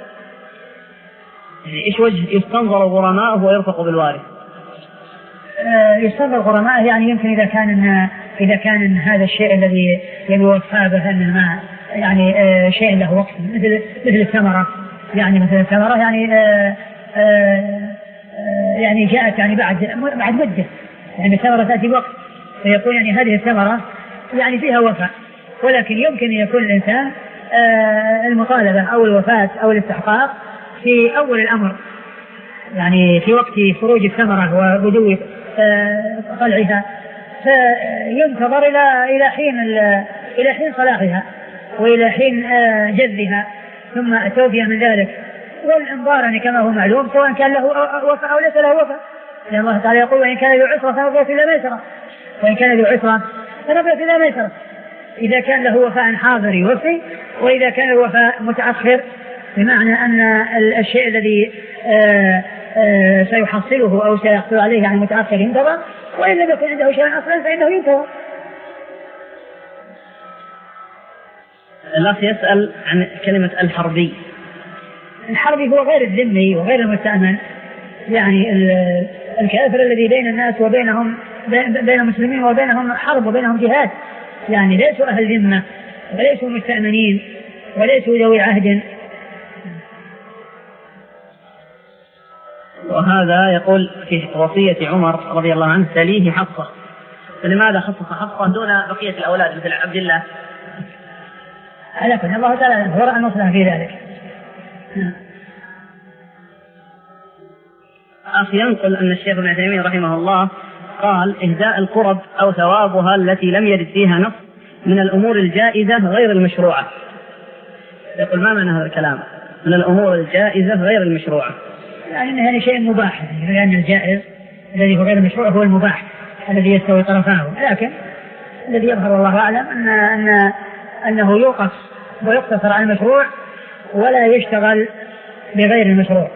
يعني إيش وجه يستنظر غرماءه ويرفق بالوارث؟ آه يستنظر غرماءه يعني يمكن إذا كان إذا كان هذا الشيء الذي يوفى به أن ما يعني آه شيء له وقت، مثل مثل الثمرة، يعني مثل الثمرة يعني آه آه يعني جاءت يعني بعد بعد مدة، يعني الثمرة تأتي وقت، فيكون يعني هذه الثمرة يعني فيها وفاء. ولكن يمكن أن يكون الإنسان آه المطالبة أو الوفاة أو الاستحقاق في أول الأمر، يعني في وقت خروج الثمرة وبدو آه طلعها، فينتظر إلى إلى حين إلى حين صلاحها وإلى حين آه جذها ثم التوفية من ذلك. والإنظار كما هو معلوم سواء كان له وفاء أو ليس له وفاء، لأن الله تعالى يقول: وإن كان ذو عسرة فنظرة إلى ميسرة، وإن كان ذو عسرة فنظرة إلى ميسرة. إذا كان له وفاء حاضر يوفي، وإذا كان الوفاء متأخر بمعنى أن الشيء الذي آآ آآ سيحصله أو سيحصل عليه عن متأخر ينتظر، وإن لم يكن عنده شيء أصلا فإنه ينتظر. الأخ يسأل عن كلمة الحربي. الحربي هو غير الذمي وغير المستأمن، يعني الكافر الذي بين الناس وبينهم بين المسلمين وبينهم حرب وبينهم جهاد، يعني ليسوا أهل ذمة وليسوا مستأمنين وليسوا ذوي عهد. وهذا يقول في وصية عمر رضي الله عنه: تليه حفصة، فلماذا خصص حفصة دون بقية الأولاد مثل عبد الله؟ لكن الله تعالى ورأى المصلحة في ذلك. أخي ينقل أن الشيخ ابن تيمية رحمه الله قال: إهداء القرب أو ثوابها التي لم يرد فيها نص من الأمور الجائزة غير المشروعة. يقول: ما معنى هذا الكلام من الأمور الجائزة غير المشروعة؟ يعني أنه يعني شيء مباح، لأن يعني الجائز الذي هو غير المشروع هو المباح الذي يستوي طرفاه، لكن الذي يظهر والله أعلم أن أن أنه يوقف ويقتصر على المشروع ولا يشتغل بغير المشروع.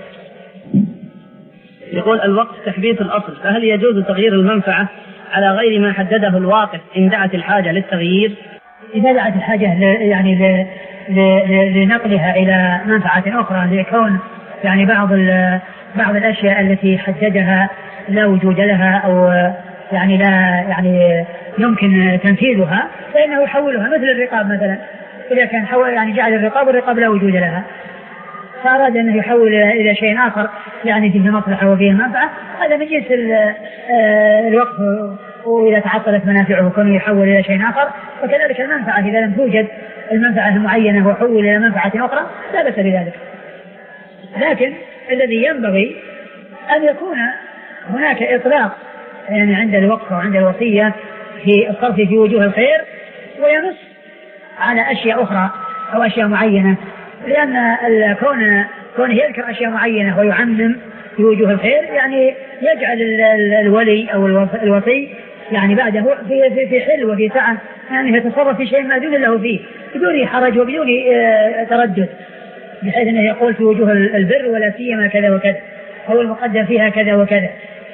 يقول: الوقت تحبيط الأصل، فهل يجوز تغيير المنفعة على غير ما حدده الواقع إن دعت الحاجة للتغيير؟ إذا دعت الحاجة يعني لنقلها إلى منفعة أخرى، ليكون يعني بعض بعض الأشياء التي حددها لا وجود لها أو يعني لا يعني يمكن تنفيذها، فإنه يحولها، مثل الرقاب مثلا، إذا كان حول يعني جعل الرقاب والرقاب لا وجود لها، فأراد أنه يحول إلى شيء آخر يعني فيه مصلحة وفيه منفعة، هذا من جنس الوقف. وإذا تعطلت منافعه كونه يحول إلى شيء آخر، وكذلك المنفعة إذا لم توجد المنفعة المعينة وحول إلى منفعة أخرى لا بأس بذلك. لكن الذي ينبغي أن يكون هناك إطلاق يعني عند الوقف وعند الوصية في الصرف في وجوه الخير، وينص على أشياء أخرى أو أشياء معينة، لأن كون كونه يذكر أشياء معينة ويعمم في وجوه الخير يعني يجعل الولي أو الوصي يعني بعده في في في حل وفي سعة، يعني يتصرف في شيء ما دون له فيه بدون حرج وبدون تردد، بحيث أنه يقول في وجوه البر ولا سيما كذا وكذا، أو المقدم فيها كذا وكذا،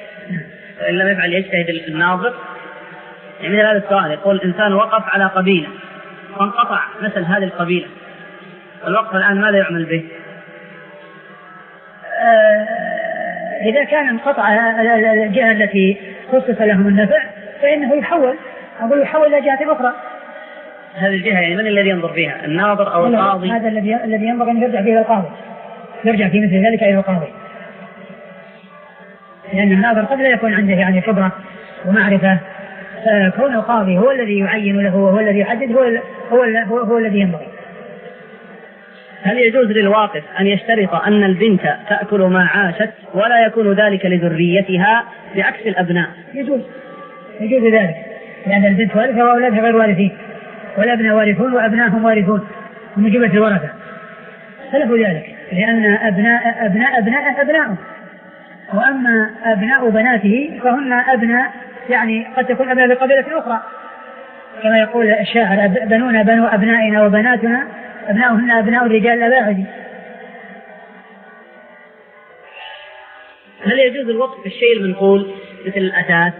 إن لم يفعل يجتهد الناظر. يعني مثل هذا السؤال، يقول إنسان وقف على قبيلة وانقطع مثل هذه القبيلة، الوقف الآن ماذا يعمل به؟ آه إذا كان انقطع الجهة التي خصص لهم النفع فإنه يحول، أقول يحول إلى جهة أخرى. هذه الجهة يعني من الذي ينظر فيها، الناظر أو القاضي؟ هذا الذي الذي ينبغي أن يرجع فيه إلى القاضي، يرجع في مثل ذلك إلى القاضي، لأن الناظر قد لا يكون عنده يعني خبرة ومعرفة، كون القاضي هو الذي يعين له وهو الذي يحدد، هو هو هو, هو الذي ينبغي. هل يجوز للواقف أن يشترط أن البنت تأكل ما عاشت ولا يكون ذلك لذريتها بعكس الأبناء؟ يجوز يجوز ذلك، لأن البنت وارثة وأولادها غير وارثين، والأبناء وارثون وأبنائهم وارثون من جملة الورثة، خلفوا ذلك، لأن أبناء أبناء أبناء أبناء، وأما أبناء بناته فهن أبناء يعني قد تكون أبناء لقبيلة أخرى، كما يقول الشاعر بنونا بنو أبنائنا وبناتنا أبناؤهن أبناء الرجال الأباعد. هل يجوز الوقف في الشيء المنقول مثل الأثاث؟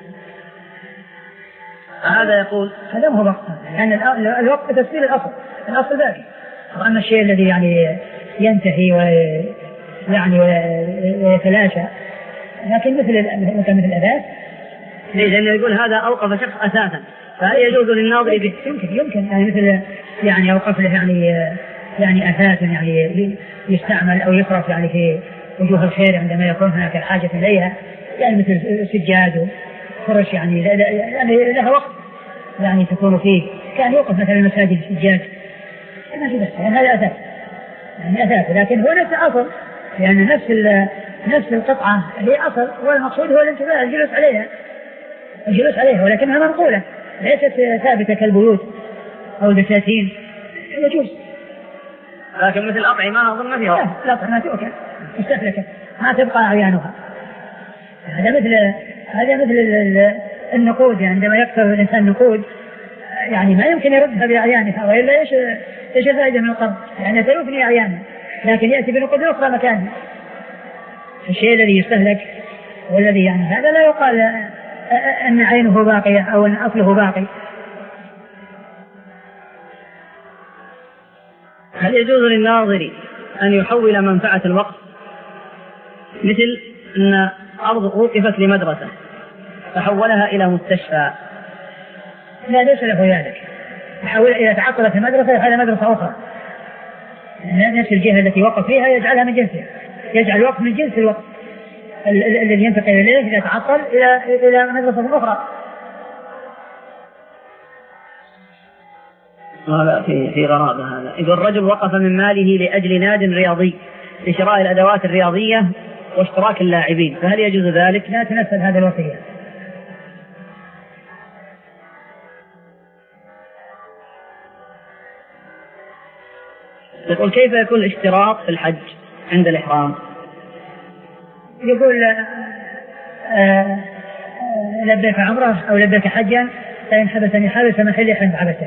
هذا يقول هذا هو وقف، لأن يعني الوقف تفسير الأصل، الأصل باقي، وأما الشيء الذي يعني ينتهي ويعني ويتلاشى، لكن مثل مثل الأثاث لأنه يقول هذا أوقف شخص أساسا، فهل يجوز للناظر به؟ يمكن يمكن يعني مثل يعني أوقف له يعني يعني أثاث يعني يستعمل أو يصرف يعني في وجوه الخير عندما يكون هناك حاجة إليها، يعني مثل سجاد وفرش يعني يعني لها وقت يعني تكون فيه، كان يوقف مثلا المساجد السجاد ما في بس، يعني هذا أثاث يعني أثاث، لكن هو نفس الأصل، يعني نفس نفس القطعة هي أصل، والمقصود هو الانتباه الجلوس عليها الجلوس عليها ولكنها منقولة ليست ثابتة كالبيوت أو البساتين، يجوز. لكن مثل الأطعمة أظن ما فيها، لا الأطعمة تؤكل مستهلكة ما تبقى أعيانها. هذا مثل هذا مثل النقود، يعني عندما يكثر الإنسان نقود يعني ما يمكن يردها بأعيانها، وإلا إيش إيش الفائدة من القبض؟ يعني سيفني أعيانها، لكن يأتي بنقود أخرى مكانها. الشيء الذي يستهلك والذي يعني هذا لا يقال أن عينه باقية أو أن أصله باقي. هل يجوز للناظر أن يحول منفعة الوقف، مثل أن أرض وقفت لمدرسة فحولها إلى مستشفى؟ لا ليس له ذلك، يحول إذا تعطلت المدرسة يحول مدرسة أخرى، نفس الجهة التي وقف فيها يجعلها من جنسها، يجعل الوقف من جنس الوقف الذي ينتقل إليه إذا تعطل إلى إلى مدرسة أخرى. هذا في في غرابة. هذا إذا الرجل وقف من ماله لأجل ناد رياضي لشراء الأدوات الرياضية واشتراك اللاعبين، فهل يجوز ذلك؟ لا تنفذ هذه الوصية. يقول كيف يكون الاشتراط في الحج عند الإحرام؟ يقول آه لبيك عمره أو لبيك حجا فإن حبسني حبس محل يحرم حبسه.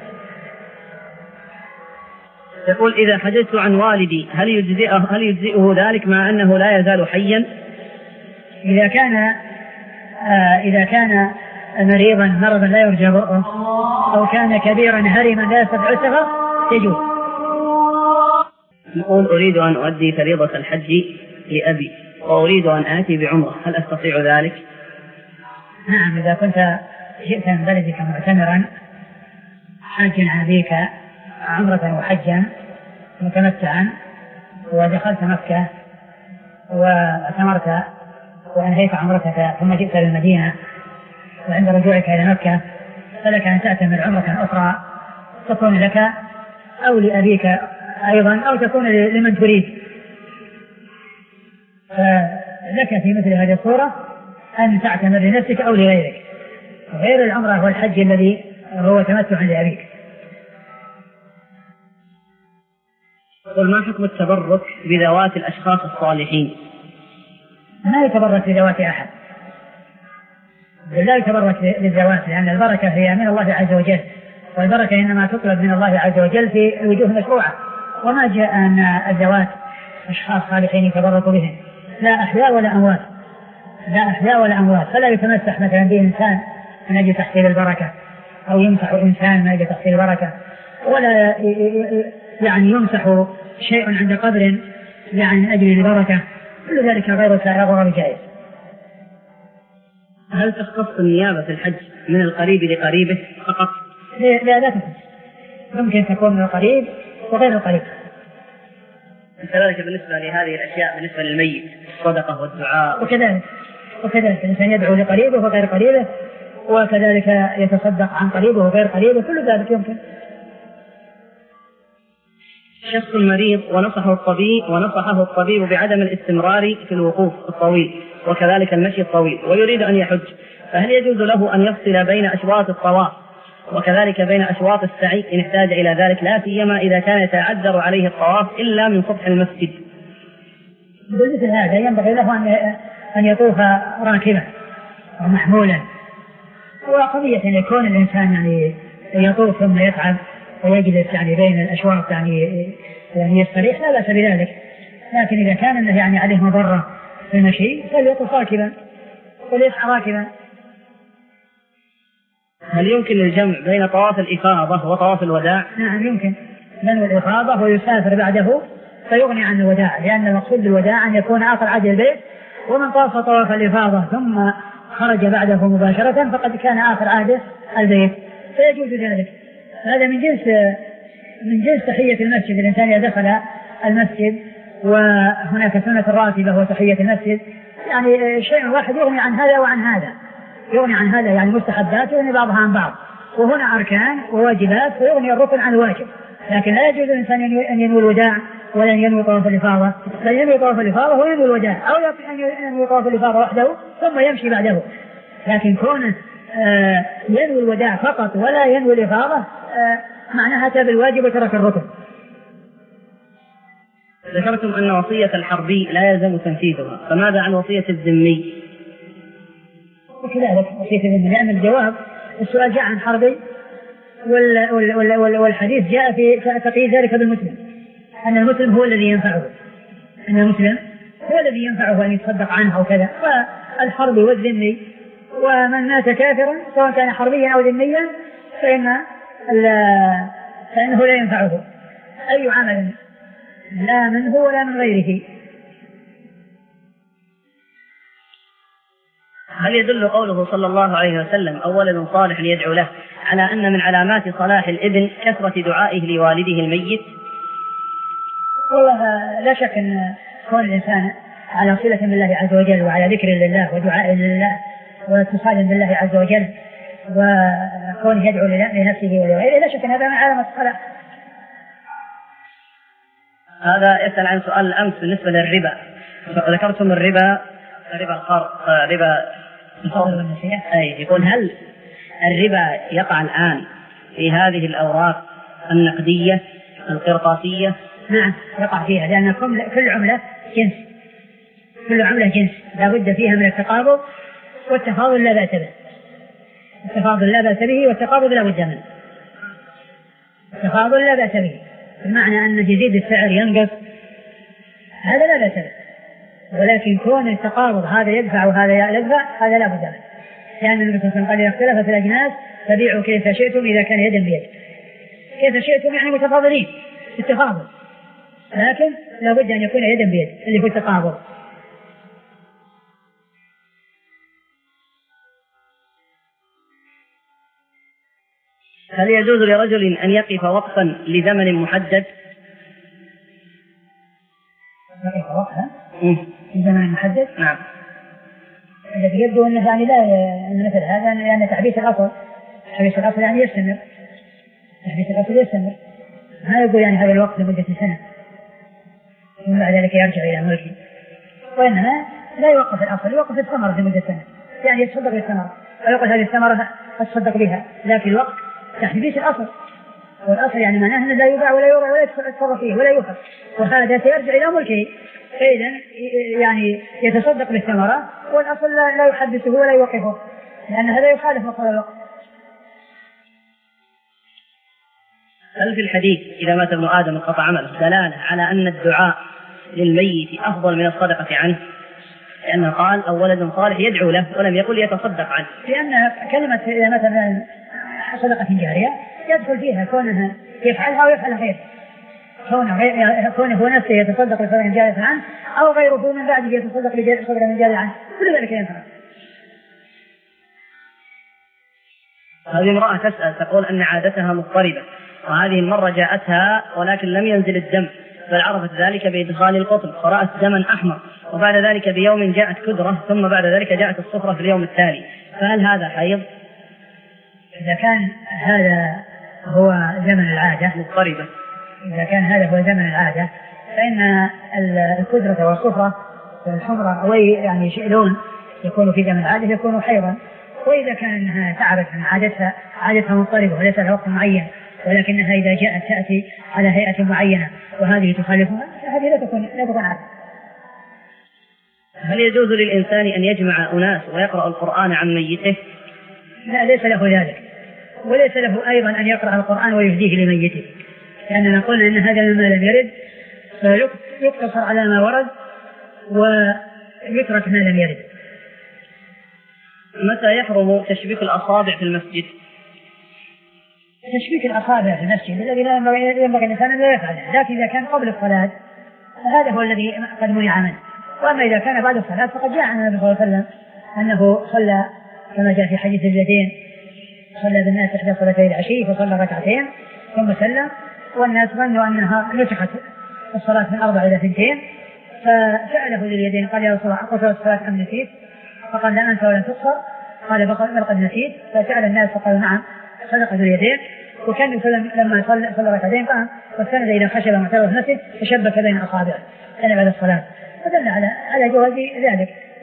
يقول إذا حجزت عن والدي هل يجزئه هل يجزئه ذلك مع أنه لا يزال حيا؟ إذا كان آه إذا كان مريضا مرضا لا يرجى برؤه، أو كان كبيرا هرما لا يستطيع السفر يجوز. يقول أريد أن أؤدي فريضة الحج لأبي وأريد أن آتي بعمرة، هل أستطيع ذلك؟ نعم، إذا كنت جئت من بلدك معتمرا حاجا عن أبيك عمرة وحجا متمتعا ودخلت مكة واعتمرت وأنهيت عمرتك ثم جئت للمدينة، وعند رجوعك إلى مكة فلك أن تعتمر عمرة أخرى تكون لك أو لأبيك أيضا أو تكون لمن تريد، فلك في مثل هذه الصورة أن تعتمر لنفسك أو لغيرك، غير العمرة والحج الذي هو تمتع لأبيك. قل ما حكم التبرك بذوات الأشخاص الصالحين؟ ما يتبرك بذوات أحد، لا يتبرك بالذوات، لأن البركة هي من الله عز وجل، والبركة إنما تطلب من الله عز وجل في الوجوه المشروعة، وما جاء أن الذوات أشخاص صالحين يتبرك بهم، لا أحياء ولا أموات، لا أحياء ولا أموات، فلا يتمسح مثلا بإنسان من أجل تحصيل البركة، أو يمسح إنسان من أجل تحصيل البركة، ولا يعني يمسح شيء عند قبر يعني من أجل البركة، كل ذلك غير سائغ وغير جائز. هل تختص النيابة في الحج من القريب لقريبه فقط؟ لا لا تختص، ممكن تكون من القريب وغير القريب. كذلك بالنسبة لهذه الأشياء بالنسبة للميت، الصدقة والدعاء. وكذلك وكذلك الإنسان يدعو لقريبه وغير قريبه، وكذلك يتصدق عن قريبه وغير قريبه، كل ذلك يمكن. شخص مريض ونصحه الطبيب ونصحه الطبيب بعدم الاستمرار في الوقوف الطويل وكذلك المشي الطويل، ويريد أن يحج، فهل يجوز له أن يفصل بين أشواط الطواف وكذلك بين أشواط السعي إن احتاج إلى ذلك، لا سيما إذا كان يتعذر عليه الطواف إلا من سطح المسجد؟ بمثل هذا ينبغي له أن يطوف راكبا ومحمولا، وقضية أن يكون الإنسان يعني يطوف ثم يتعب ويجلس يعني بين الأشواط يعني يعني يستريح، لا بأس بذلك، لكن إذا كان يعني عليه مضرة في المشي فليطوف راكبا وليسعى راكبا. هل يمكن الجمع بين طواف الإفاضة وطواف الوداع؟ نعم يمكن، من الإفاضة ويسافر بعده فيغني عن الوداع، لأن المقصود بالوداع أن يكون آخر عهد البيت، ومن طاف طواف الإفاضة ثم خرج بعده مباشرة فقد كان آخر عهد البيت، فيجوز ذلك. هذا من جنس من جنس تحية المسجد، الإنسان إذا دخل المسجد وهناك سنة الراتبة وتحية المسجد، يعني شيء واحد يغني عن هذا وعن هذا، يغني عن هذا يعني مستحبات يغني بعضها عن بعض، وهنا أركان وواجبات فيغني الركن عن الواجب، لكن لا يجوز الإنسان أن ينوي الوداع ولا ينوي طواف الإفاضة، بل ينوي طواف الإفاضة وينوي الوداع، أو أن ينوي طواف الإفاضة وحده ثم يمشي بعده، لكن كونه آه ينوي الوداع فقط ولا ينوي الإفاضة آه معناها تاب الواجب وترك الركن. ذكرتم أن وصية الحربي لا يلزم تنفيذها، فماذا عن وصية الذمي؟ وكذلك وصية الذمي، لأن الجواب السؤال جاء عن حربي وال وال وال والحديث جاء في تقييد ذلك بالمسلم، أن المسلم هو الذي ينفعه، أن المسلم هو الذي ينفعه أن يتصدق عنه أو كذا، فالحربي والذمي ومن مات كافرا سواء كان حربيا أو ذميا فإن فإنه لا ينفعه أي عمل لا منه ولا من غيره. هل يدل قوله صلى الله عليه وسلم أو ولد صالح يدعو له على أن من علامات صلاح الابن كثرة دعائه لوالده الميت؟ والله لا شك أن كون الإنسان على صلة بالله عز وجل وعلى ذكر لله ودعاء لله واتصال بالله عز وجل وكونه يدعو لنفسه ولغيره، لا شك أن هذا من علامة الصلاح. هذا يسأل عن سؤال الأمس بالنسبة للربا، ذكرتم الربا ربا القرض ربا الفضل والنسيئة، أي يقول هل الربا يقع الآن في هذه الأوراق النقدية القرطاسية؟ نعم يقع فيها، لأن كل عملة جنس، كل عملة جنس لا بد فيها من التقابض والتفاضل لا بأس به، التفاضل لا بأس به والتقابض لا بد منه، التفاضل لا بأس به بمعنى أن يزيد السعر ينقص هذا لا بأس به، ولكن كون التقابض هذا يدفع وهذا يدفع هذا لا بد منه، لأن النبي صلى الله عليه وسلم قال إذا اختلفت الأجناس فبيعوا كيف شئتم إذا كان يدا بيد، كيف شئتم يعني متفاضلين في التفاضل، لكن لا بد أن يكون يدا بيد اللي هو التقابض. هل يجوز لرجل أن يقف وقفا لزمن محدد؟ يقف وقفا لزمن محدد؟ نعم. الذي يبدو أنه يعني لا أن مثل هذا لأن تحبيس الأصل تحبيس الأصل يعني يستمر، تحبيس الأصل يستمر، ما يقول يعني هذا الوقت لمدة سنة ومن بعد ذلك يرجع إلى ملكه، وإنما لا يوقف الأصل، يوقف الثمرة لمدة سنة، يعني يتصدق بالثمرة ويقول هذه الثمرة أتصدق بها، لكن الوقت تحبيس الأصل، والأصل يعني معناه أنه لا يباع ولا يورع ولا يتصرف فيه ولا يوقف، وهذا سيرجع إلى ملكه، فإذا يعني يتصدق بالثمرة والأصل لا يحدثه ولا يوقفه، لأن هذا يخالف مقتضى الوقت. هل في الحديث إذا مات ابن آدم انقطع عمله دلالة على أن الدعاء للميت أفضل من الصدقة عنه؟ لأنه قال أو ولد صالح يدعو له ولم يقل يتصدق عنه. لأن كلمة مثلا صدقة جارية يدخل فيها كونها يفعلها أو يفعل غيره، كونه هو نفسه يتصدق بصدقة جارية عنه أو غيره من بعده يتصدق بصدقة جارية عنه، كل ذلك ينفع. هذه امرأة تسأل تقول أن عادتها مضطربة، وهذه المرة جاءتها ولكن لم ينزل الدم، بل عرفت ذلك بإدخال القطن فرأت دما أحمر، وبعد ذلك بيوم جاءت كدرة، ثم بعد ذلك جاءت الصفرة في اليوم التالي، فهل هذا حيض؟ إذا كان هذا هو زمن العادة مضطربة، إذا كان هذا هو زمن العادة فإن الكدرة والصفرة والحمرة يعني شئلون يكون في زمن العادة يكون حيضا. وإذا كان أنها تعبت من عادتها عادتها مضطربة وليس لها وقت معين، ولكنها إذا جاءت تأتي على هيئة معينة وهذه تخالفها فهذه لا تكون لا تكون عادة. هل يجوز للإنسان أن يجمع أناس ويقرأ القرآن عن ميته؟ لا، ليس له ذلك، وليس له أيضا أن يقرأ القرآن ويهديه لميته، لأننا قلنا أن هذا مما لم يرد فيقتصر على ما ورد ويترك ما لم يرد. متى يحرم تشبيك الأصابع في المسجد؟ تشبيك الأصابع في المسجد الذي لا ينبغي الإنسان أن لا يفعله، لكن إذا كان قبل الصلاة فهذا هو الذي قد منع منه. وأما إذا كان بعد الصلاة فقد جاء عن النبي صلى الله عليه وسلم أنه صلى كما جاء في حديث اليدين، صلى بالناس إحدى صلاتي العشي فصلى ركعتين ثم سلم، والناس ظنوا أنها نسخت الصلاة من أربع إلى اثنتين، فسأله ذي اليدين قال يا رسول الله قصرت الصلاة أم نسيت؟ فقال لا أنت ولا تقصر، قال بل قد نسيت. فسأل الناس فقالوا نعم صدق ذي اليدين. وكان لما صلى صلى ركعتين قام واستند إلى خشبة معتبرة في المسجد فشبك بين أصابعه كان بعد الصلاة، فدل على على جواز ذلك.